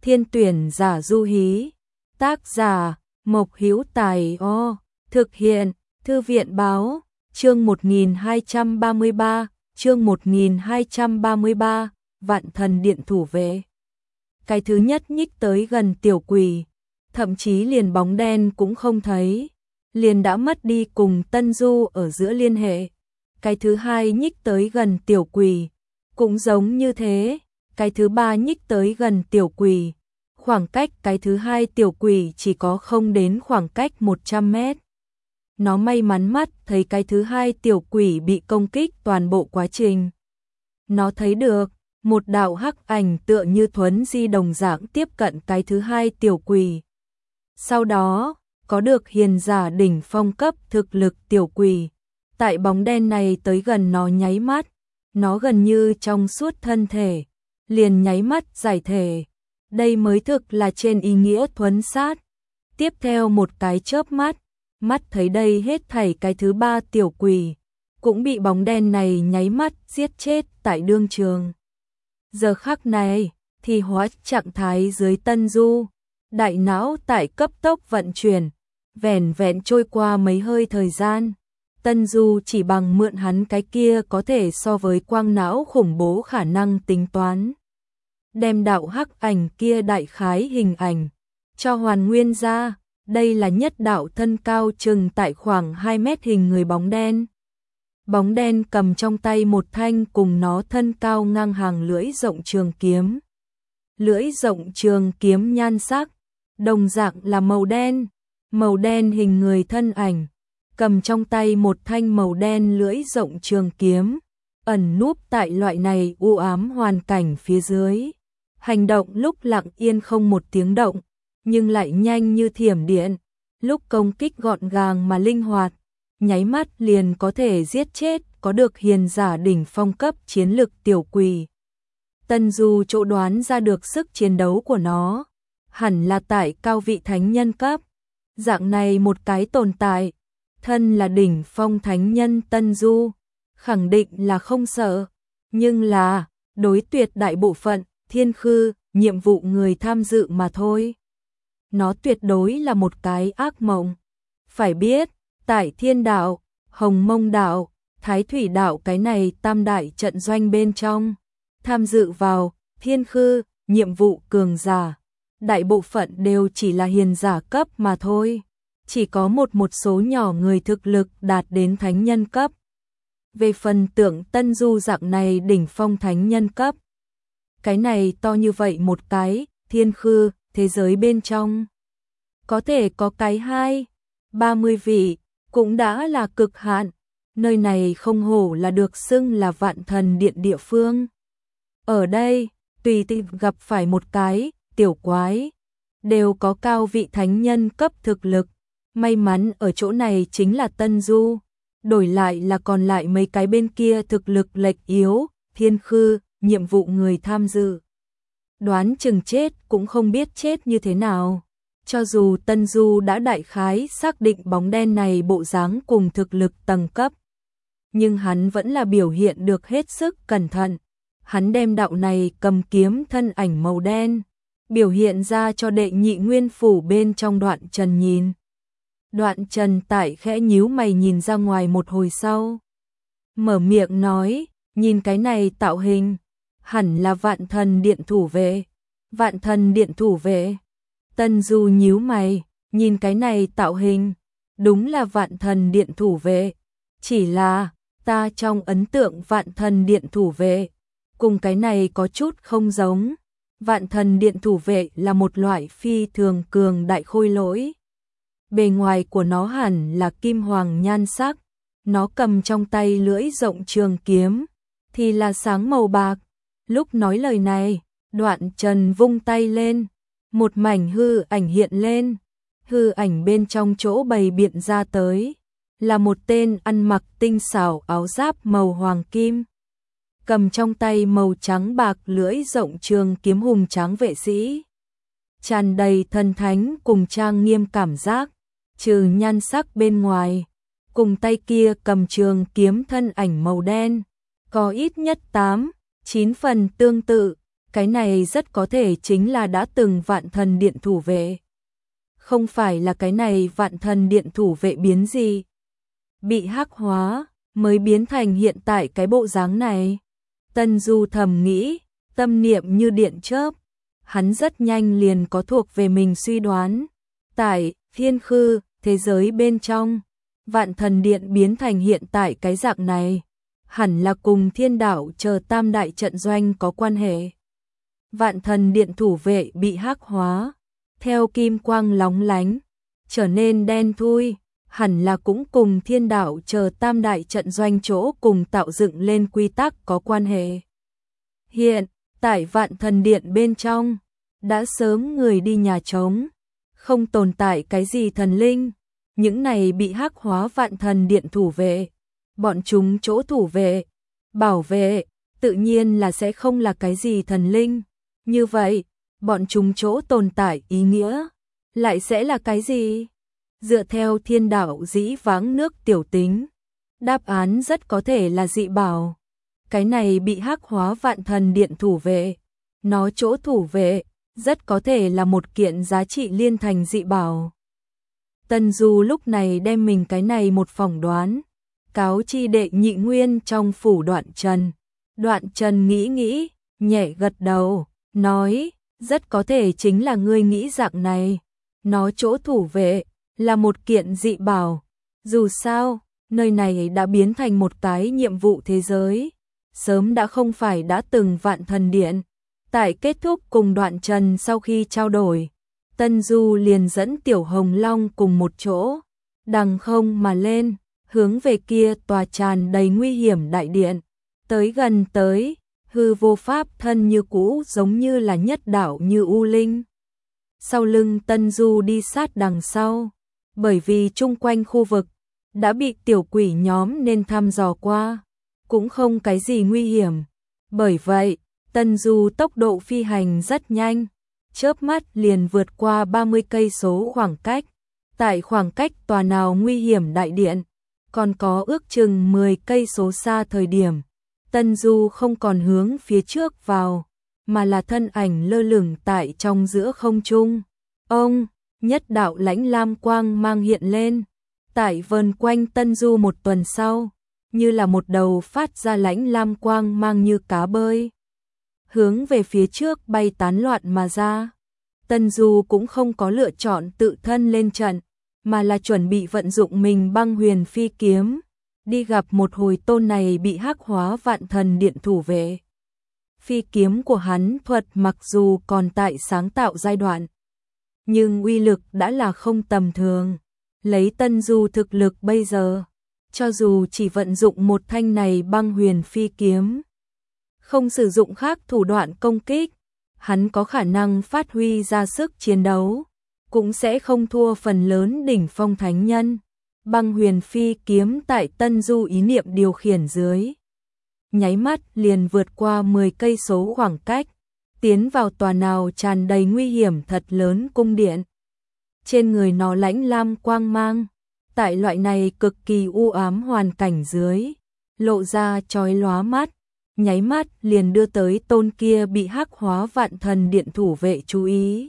Thiên tuyển giả du hí. Tác giả Mộc Hữu Tài. Thực hiện Thư viện báo. Chương 1233, chương 1233, Vạn Thần Điện thủ vệ. Cái thứ nhất nhích tới gần tiểu quỷ, thậm chí liền bóng đen cũng không thấy, liền đã mất đi cùng Tân Du ở giữa liên hệ. Cái thứ hai nhích tới gần tiểu quỷ, cũng giống như thế. Cái thứ ba nhích tới gần tiểu quỷ, khoảng cách cái thứ hai tiểu quỷ chỉ có không đến khoảng cách 100 mét. Nó may mắn mắt thấy cái thứ hai tiểu quỷ bị công kích toàn bộ quá trình. Nó thấy được một đạo hắc ảnh tựa như thuấn di đồng dạng tiếp cận cái thứ hai tiểu quỷ. Sau đó, có được hiền giả đỉnh phong cấp thực lực tiểu quỷ. Tại bóng đen này tới gần nó nháy mắt, nó gần như trong suốt thân thể, liền nháy mắt giải thể. Đây mới thực là trên ý nghĩa thuấn sát. Tiếp theo một cái chớp mắt, mắt thấy đây hết thảy cái thứ ba tiểu quỷ, cũng bị bóng đen này nháy mắt giết chết tại đương trường. Giờ khắc này, thì hóa trạng thái dưới Tân Du, đại não tại cấp tốc vận chuyển, vẻn vẹn trôi qua mấy hơi thời gian. Tân Du chỉ bằng mượn hắn cái kia có thể so với quang não khủng bố khả năng tính toán. Đem đạo hắc ảnh kia đại khái hình ảnh, cho hoàn nguyên ra, đây là nhất đạo thân cao chừng tại khoảng 2 mét hình người bóng đen. Bóng đen cầm trong tay một thanh cùng nó thân cao ngang hàng lưỡi rộng trường kiếm. Lưỡi rộng trường kiếm nhan sắc, đồng dạng là màu đen hình người thân ảnh, cầm trong tay một thanh màu đen lưỡi rộng trường kiếm, ẩn núp tại loại này u ám hoàn cảnh phía dưới. Hành động lúc lặng yên không một tiếng động, nhưng lại nhanh như thiểm điện, lúc công kích gọn gàng mà linh hoạt, nháy mắt liền có thể giết chết có được hiền giả đỉnh phong cấp chiến lực tiểu quỷ. Tân Du chỗ đoán ra được sức chiến đấu của nó, hẳn là tại cao vị thánh nhân cấp. Dạng này một cái tồn tại, thân là đỉnh phong thánh nhân Tân Du, khẳng định là không sợ, nhưng là đối tuyệt đại bộ phận thiên khư, nhiệm vụ người tham dự mà thôi. Nó tuyệt đối là một cái ác mộng. Phải biết, tại Thiên Đạo, Hồng Mông Đạo, Thái Thủy Đạo cái này tam đại trận doanh bên trong, tham dự vào thiên khư, nhiệm vụ cường giả, đại bộ phận đều chỉ là hiền giả cấp mà thôi. Chỉ có một số nhỏ người thực lực đạt đến thánh nhân cấp. Về phần tưởng Tân Du dạng này đỉnh phong thánh nhân cấp, cái này to như vậy một cái, thiên khư, thế giới bên trong. Có thể có cái 20-30 vị, cũng đã là cực hạn. Nơi này không hổ là được xưng là Vạn Thần Điện địa phương. Ở đây, tùy tiện gặp phải một cái, tiểu quái, đều có cao vị thánh nhân cấp thực lực. May mắn ở chỗ này chính là Tân Du, đổi lại là còn lại mấy cái bên kia thực lực lệch yếu, thiên khư, nhiệm vụ người tham dự. Đoán chừng chết cũng không biết chết như thế nào. Cho dù Tân Du đã đại khái xác định bóng đen này bộ dáng cùng thực lực tầng cấp, nhưng hắn vẫn là biểu hiện được hết sức cẩn thận. Hắn đem đạo này cầm kiếm thân ảnh màu đen, biểu hiện ra cho đệ nhị nguyên phủ bên trong Đoạn Trần nhìn. Đoạn Trần tại khẽ nhíu mày nhìn ra ngoài một hồi sau, mở miệng nói, nhìn cái này tạo hình, hẳn là Vạn Thần Điện thủ vệ. Vạn Thần Điện thủ vệ. Tân Du nhíu mày, nhìn cái này tạo hình, đúng là Vạn Thần Điện thủ vệ. Chỉ là, ta trong ấn tượng Vạn Thần Điện thủ vệ, cùng cái này có chút không giống. Vạn Thần Điện thủ vệ là một loại phi thường cường đại khôi lỗi. Bề ngoài của nó hẳn là kim hoàng nhan sắc, nó cầm trong tay lưỡi rộng trường kiếm, thì là sáng màu bạc. Lúc nói lời này, Đoạn Trần vung tay lên, một mảnh hư ảnh hiện lên, hư ảnh bên trong chỗ bày biện ra tới, là một tên ăn mặc tinh xảo áo giáp màu hoàng kim, cầm trong tay màu trắng bạc lưỡi rộng trường kiếm hùng tráng vệ sĩ. Tràn đầy thần thánh cùng trang nghiêm cảm giác, trừ nhan sắc bên ngoài, cùng tay kia cầm trường kiếm thân ảnh màu đen, có ít nhất 8-9 phần tương tự, cái này rất có thể chính là đã từng Vạn Thần Điện thủ vệ. Không phải là cái này Vạn Thần Điện thủ vệ biến gì, bị hắc hóa, mới biến thành hiện tại cái bộ dáng này. Tân Du thầm nghĩ, tâm niệm như điện chớp, hắn rất nhanh liền có thuộc về mình suy đoán. Tại Thiên Khư, thế giới bên trong, Vạn Thần Điện biến thành hiện tại cái dạng này, hẳn là cùng Thiên Đạo chờ tam đại trận doanh có quan hệ. Vạn Thần Điện thủ vệ bị hắc hóa, theo kim quang lóng lánh, trở nên đen thui, hẳn là cũng cùng Thiên Đạo chờ tam đại trận doanh chỗ cùng tạo dựng lên quy tắc có quan hệ. Hiện, tại Vạn Thần Điện bên trong, đã sớm người đi nhà trống, không tồn tại cái gì thần linh, những này bị hắc hóa Vạn Thần Điện thủ vệ, bọn chúng chỗ thủ vệ, bảo vệ, tự nhiên là sẽ không là cái gì thần linh. Như vậy, bọn chúng chỗ tồn tại ý nghĩa, lại sẽ là cái gì? Dựa theo Thiên Đạo dĩ vãng nước tiểu tính, đáp án rất có thể là dị bảo. Cái này bị hắc hóa Vạn Thần Điện thủ vệ, nó chỗ thủ vệ, rất có thể là một kiện giá trị liên thành dị bảo. Tân Du lúc này đem mình cái này một phỏng đoán, cáo chi đệ nhị nguyên trong phủ Đoạn Trần. Đoạn Trần nghĩ, nhẹ gật đầu, nói, rất có thể chính là ngươi nghĩ dạng này. Nó chỗ thủ vệ, là một kiện dị bảo. Dù sao, nơi này đã biến thành một cái nhiệm vụ thế giới. Sớm đã không phải đã từng Vạn Thần Điện. Tại kết thúc cùng Đoạn Trần sau khi trao đổi, Tân Du liền dẫn Tiểu Hồng Long cùng một chỗ, đằng không mà lên, hướng về kia tòa tràn đầy nguy hiểm đại điện. Tới gần tới, hư vô pháp thân như cũ giống như là nhất đạo như u linh. Sau lưng Tân Du đi sát đằng sau, bởi vì chung quanh khu vực đã bị tiểu quỷ nhóm nên thăm dò qua, cũng không cái gì nguy hiểm. Bởi vậy, Tân Du tốc độ phi hành rất nhanh, chớp mắt liền vượt qua 30 cây số khoảng cách. Tại khoảng cách tòa nào nguy hiểm đại điện, còn có ước chừng 10 cây số xa thời điểm, Tân Du không còn hướng phía trước vào, mà là thân ảnh lơ lửng tại trong giữa không trung. Ông, nhất đạo lãnh lam quang mang hiện lên, tại vờn quanh Tân Du một tuần sau, như là một đầu phát ra lãnh lam quang mang như cá bơi, hướng về phía trước bay tán loạn mà ra. Tân Du cũng không có lựa chọn tự thân lên trận, mà là chuẩn bị vận dụng mình băng huyền phi kiếm, đi gặp một hồi tôn này bị hắc hóa Vạn Thần Điện thủ vệ. Phi kiếm của hắn thuật mặc dù còn tại sáng tạo giai đoạn, nhưng uy lực đã là không tầm thường. Lấy Tân Du thực lực bây giờ, cho dù chỉ vận dụng một thanh này băng huyền phi kiếm, không sử dụng khác thủ đoạn công kích, hắn có khả năng phát huy ra sức chiến đấu, cũng sẽ không thua phần lớn đỉnh phong thánh nhân. Băng huyền phi kiếm tại Tân Du ý niệm điều khiển dưới, nháy mắt liền vượt qua 10 cây số khoảng cách, tiến vào tòa nào tràn đầy nguy hiểm thật lớn cung điện. Trên người nó lãnh lam quang mang, tại loại này cực kỳ u ám hoàn cảnh dưới, lộ ra chói lóa mắt, nháy mắt liền đưa tới tôn kia bị hắc hóa Vạn Thần Điện thủ vệ chú ý.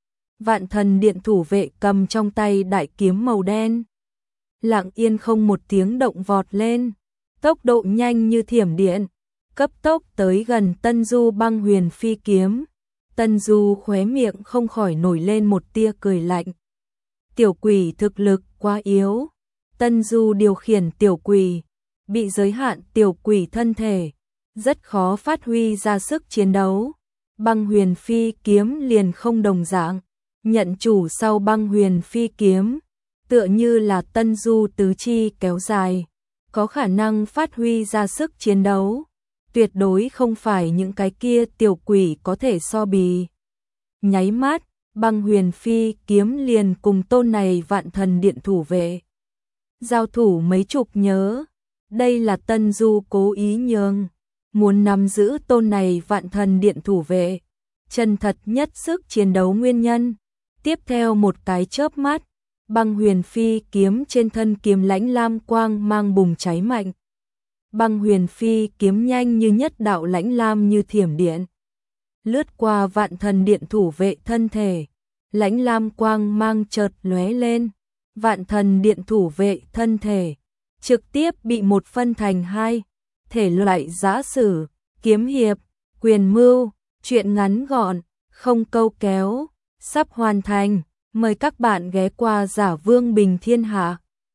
Vạn Thần Điện thủ vệ cầm trong tay đại kiếm màu đen, lặng yên không một tiếng động vọt lên, tốc độ nhanh như thiểm điện, cấp tốc tới gần Tân Du băng huyền phi kiếm. Tân Du khóe miệng không khỏi nổi lên một tia cười lạnh. Tiểu quỷ thực lực quá yếu. Tân Du điều khiển tiểu quỷ, bị giới hạn tiểu quỷ thân thể, rất khó phát huy ra sức chiến đấu. Băng huyền phi kiếm liền không đồng dạng, nhận chủ sau băng huyền phi kiếm, tựa như là Tân Du tứ chi kéo dài, có khả năng phát huy ra sức chiến đấu, tuyệt đối không phải những cái kia tiểu quỷ có thể so bì. Nháy mắt, băng huyền phi kiếm liền cùng tôn này Vạn Thần Điện thủ vệ giao thủ mấy chục nhớ. Đây là Tân Du cố ý nhường, muốn nắm giữ tôn này Vạn Thần Điện thủ vệ chân thật nhất sức chiến đấu nguyên nhân. Tiếp theo một cái chớp mắt, băng huyền phi kiếm trên thân kiếm lãnh lam quang mang bùng cháy mạnh. Băng huyền phi kiếm nhanh như nhất đạo lãnh lam như thiểm điện, lướt qua Vạn Thần Điện thủ vệ thân thể, lãnh lam quang mang chợt lóe lên, Vạn Thần Điện thủ vệ thân thể trực tiếp bị một phân thành hai, thể loại giã sử, kiếm hiệp, quyền mưu, truyện ngắn gọn, không câu kéo, sắp hoàn thành, mời các bạn ghé qua Giả Vương Bình Thiên Hạ.